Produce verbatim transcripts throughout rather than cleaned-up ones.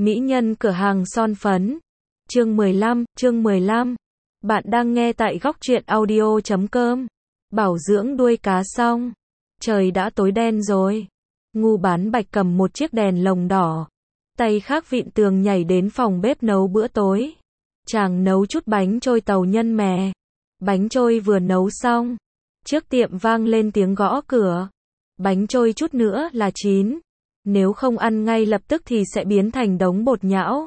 Mỹ nhân cửa hàng son phấn. Chương mười lăm, chương mười lăm. Bạn đang nghe tại góc truyện audio chấm com. Bảo dưỡng đuôi cá xong. Trời đã tối đen rồi. Ngu Bán Bạch cầm một chiếc đèn lồng đỏ. Tay khác vịn tường nhảy đến phòng bếp nấu bữa tối. Chàng nấu chút bánh trôi tàu nhân mè. Bánh trôi vừa nấu xong. Trước tiệm vang lên tiếng gõ cửa. Bánh trôi chút nữa là chín. Nếu không ăn ngay lập tức thì sẽ biến thành đống bột nhão.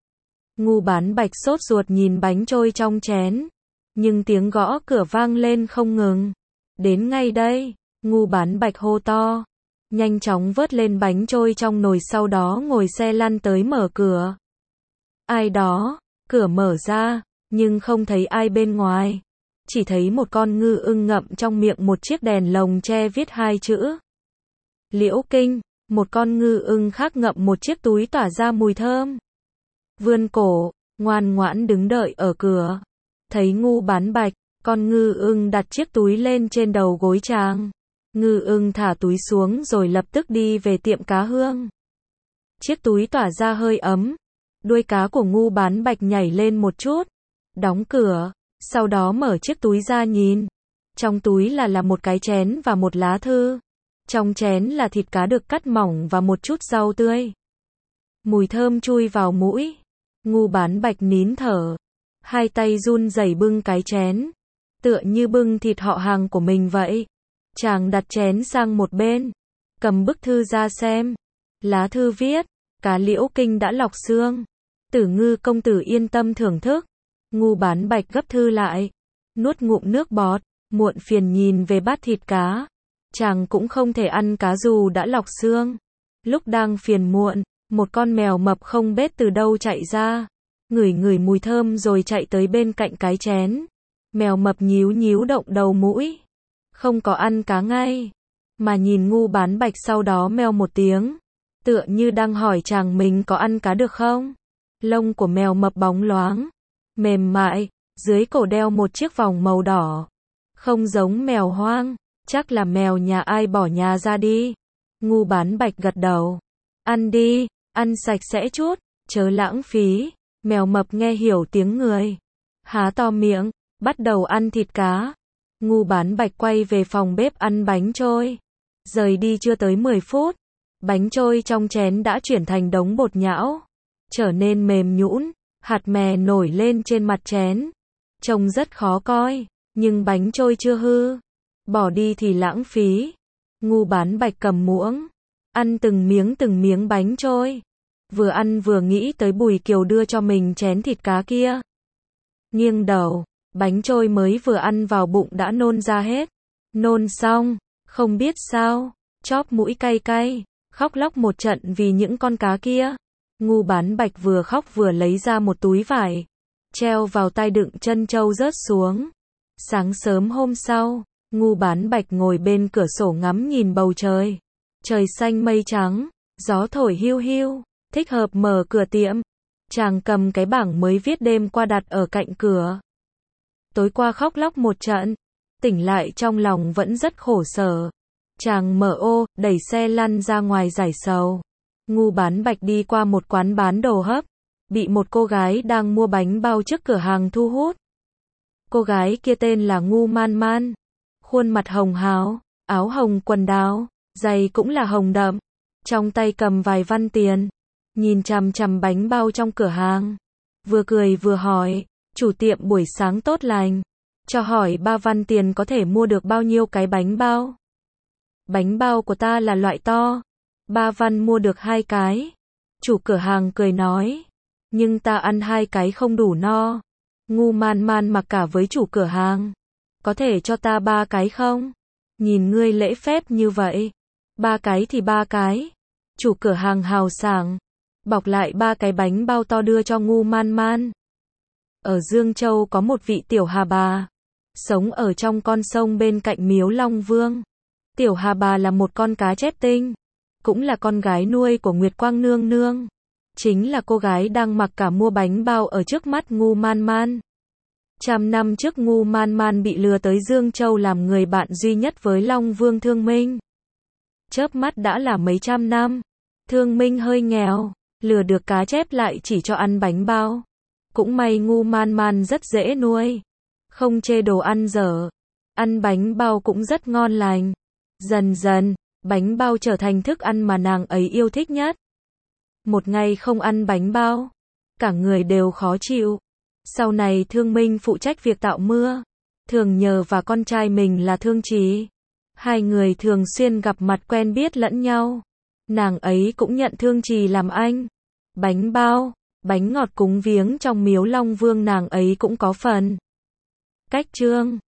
Ngu Bán Bạch sốt ruột nhìn bánh trôi trong chén. Nhưng tiếng gõ cửa vang lên không ngừng. Đến ngay đây, Ngu Bán Bạch hô to. Nhanh chóng vớt lên bánh trôi trong nồi, sau đó ngồi xe lăn tới mở cửa. Ai đó, cửa mở ra, nhưng không thấy ai bên ngoài. Chỉ thấy một con ngư ưng ngậm trong miệng một chiếc đèn lồng tre viết hai chữ Liễu Kinh. Một con ngư ưng khác ngậm một chiếc túi tỏa ra mùi thơm. Vươn cổ, ngoan ngoãn đứng đợi ở cửa. Thấy Ngu Bán Bạch, con ngư ưng đặt chiếc túi lên trên đầu gối chàng. Ngư ưng thả túi xuống rồi lập tức đi về tiệm cá hương. Chiếc túi tỏa ra hơi ấm. Đuôi cá của Ngu Bán Bạch nhảy lên một chút. Đóng cửa, sau đó mở chiếc túi ra nhìn. Trong túi là là một cái chén và một lá thư. Trong chén là thịt cá được cắt mỏng và một chút rau tươi. Mùi thơm chui vào mũi. Ngu Bán Bạch nín thở. Hai tay run rẩy bưng cái chén. Tựa như bưng thịt họ hàng của mình vậy. Chàng đặt chén sang một bên. Cầm bức thư ra xem. Lá thư viết. Cá Liễu Kinh đã lọc xương. Tử Ngư công tử yên tâm thưởng thức. Ngu Bán Bạch gấp thư lại. Nuốt ngụm nước bọt. Muộn phiền nhìn về bát thịt cá. Chàng cũng không thể ăn cá dù đã lọc xương. Lúc đang phiền muộn, một con mèo mập không biết từ đâu chạy ra. Ngửi ngửi mùi thơm rồi chạy tới bên cạnh cái chén. Mèo mập nhíu nhíu động đầu mũi. Không có ăn cá ngay. Mà nhìn Ngu Bán Bạch, sau đó meo một tiếng. Tựa như đang hỏi chàng mình có ăn cá được không? Lông của mèo mập bóng loáng. Mềm mại. Dưới cổ đeo một chiếc vòng màu đỏ. Không giống mèo hoang. Chắc là mèo nhà ai bỏ nhà ra đi. Ngu Bán Bạch gật đầu. Ăn đi, ăn sạch sẽ chút, chớ lãng phí. Mèo mập nghe hiểu tiếng người. Há to miệng, bắt đầu ăn thịt cá. Ngu Bán Bạch quay về phòng bếp ăn bánh trôi. Rời đi chưa tới mười phút. Bánh trôi trong chén đã chuyển thành đống bột nhão. Trở nên mềm nhũn, hạt mè nổi lên trên mặt chén. Trông rất khó coi, nhưng bánh trôi chưa hư. Bỏ đi thì lãng phí. Ngu Bán Bạch cầm muỗng. Ăn từng miếng từng miếng bánh trôi. Vừa ăn vừa nghĩ tới Bùi Kiều đưa cho mình chén thịt cá kia. Nghiêng đầu. Bánh trôi mới vừa ăn vào bụng đã nôn ra hết. Nôn xong. Không biết sao. Chóp mũi cay cay. Khóc lóc một trận vì những con cá kia. Ngu Bán Bạch vừa khóc vừa lấy ra một túi vải. Treo vào tay đựng trân châu rớt xuống. Sáng sớm hôm sau. Ngu Bán Bạch ngồi bên cửa sổ ngắm nhìn bầu trời. Trời xanh mây trắng, gió thổi hiu hiu, thích hợp mở cửa tiệm. Chàng cầm cái bảng mới viết đêm qua đặt ở cạnh cửa. Tối qua khóc lóc một trận, tỉnh lại trong lòng vẫn rất khổ sở. Chàng mở ô, đẩy xe lăn ra ngoài giải sầu. Ngu Bán Bạch đi qua một quán bán đồ hấp, bị một cô gái đang mua bánh bao trước cửa hàng thu hút. Cô gái kia tên là Ngu Man Man. Khuôn mặt hồng hào, áo hồng quần đào, giày cũng là hồng đậm, trong tay cầm vài văn tiền, nhìn chằm chằm bánh bao trong cửa hàng, vừa cười vừa hỏi, chủ tiệm buổi sáng tốt lành, cho hỏi ba văn tiền có thể mua được bao nhiêu cái bánh bao? Bánh bao của ta là loại to, ba văn mua được hai cái. Chủ cửa hàng cười nói, nhưng ta ăn hai cái không đủ no. Ngu Man Man mặc cả với chủ cửa hàng. Có thể cho ta ba cái không? Nhìn ngươi lễ phép như vậy. Ba cái thì ba cái. Chủ cửa hàng hào sảng. Bọc lại ba cái bánh bao to đưa cho Ngu Man Man. Ở Dương Châu có một vị tiểu hà bà. Sống ở trong con sông bên cạnh miếu Long Vương. Tiểu hà bà là một con cá chép tinh. Cũng là con gái nuôi của Nguyệt Quang Nương Nương. Chính là cô gái đang mặc cả mua bánh bao ở trước mắt Ngu Man Man. Trăm năm trước Ngu Man Man bị lừa tới Dương Châu làm người bạn duy nhất với Long Vương Thương Minh. Chớp mắt đã là mấy trăm năm. Thương Minh hơi nghèo, Lừa được cá chép lại chỉ cho ăn bánh bao. Cũng may ngu man man rất dễ nuôi. Không chê đồ ăn dở. Ăn bánh bao cũng rất ngon lành. Dần dần, bánh bao trở thành thức ăn mà nàng ấy yêu thích nhất. Một ngày không ăn bánh bao, cả người đều khó chịu. Sau này Thương Minh phụ trách việc tạo mưa. Thường Nhờ và con trai mình là Thương Trì. Hai người thường xuyên gặp mặt quen biết lẫn nhau. Nàng ấy cũng nhận Thương Trì làm anh. Bánh bao, bánh ngọt cúng viếng trong miếu Long Vương nàng ấy cũng có phần. Cách chương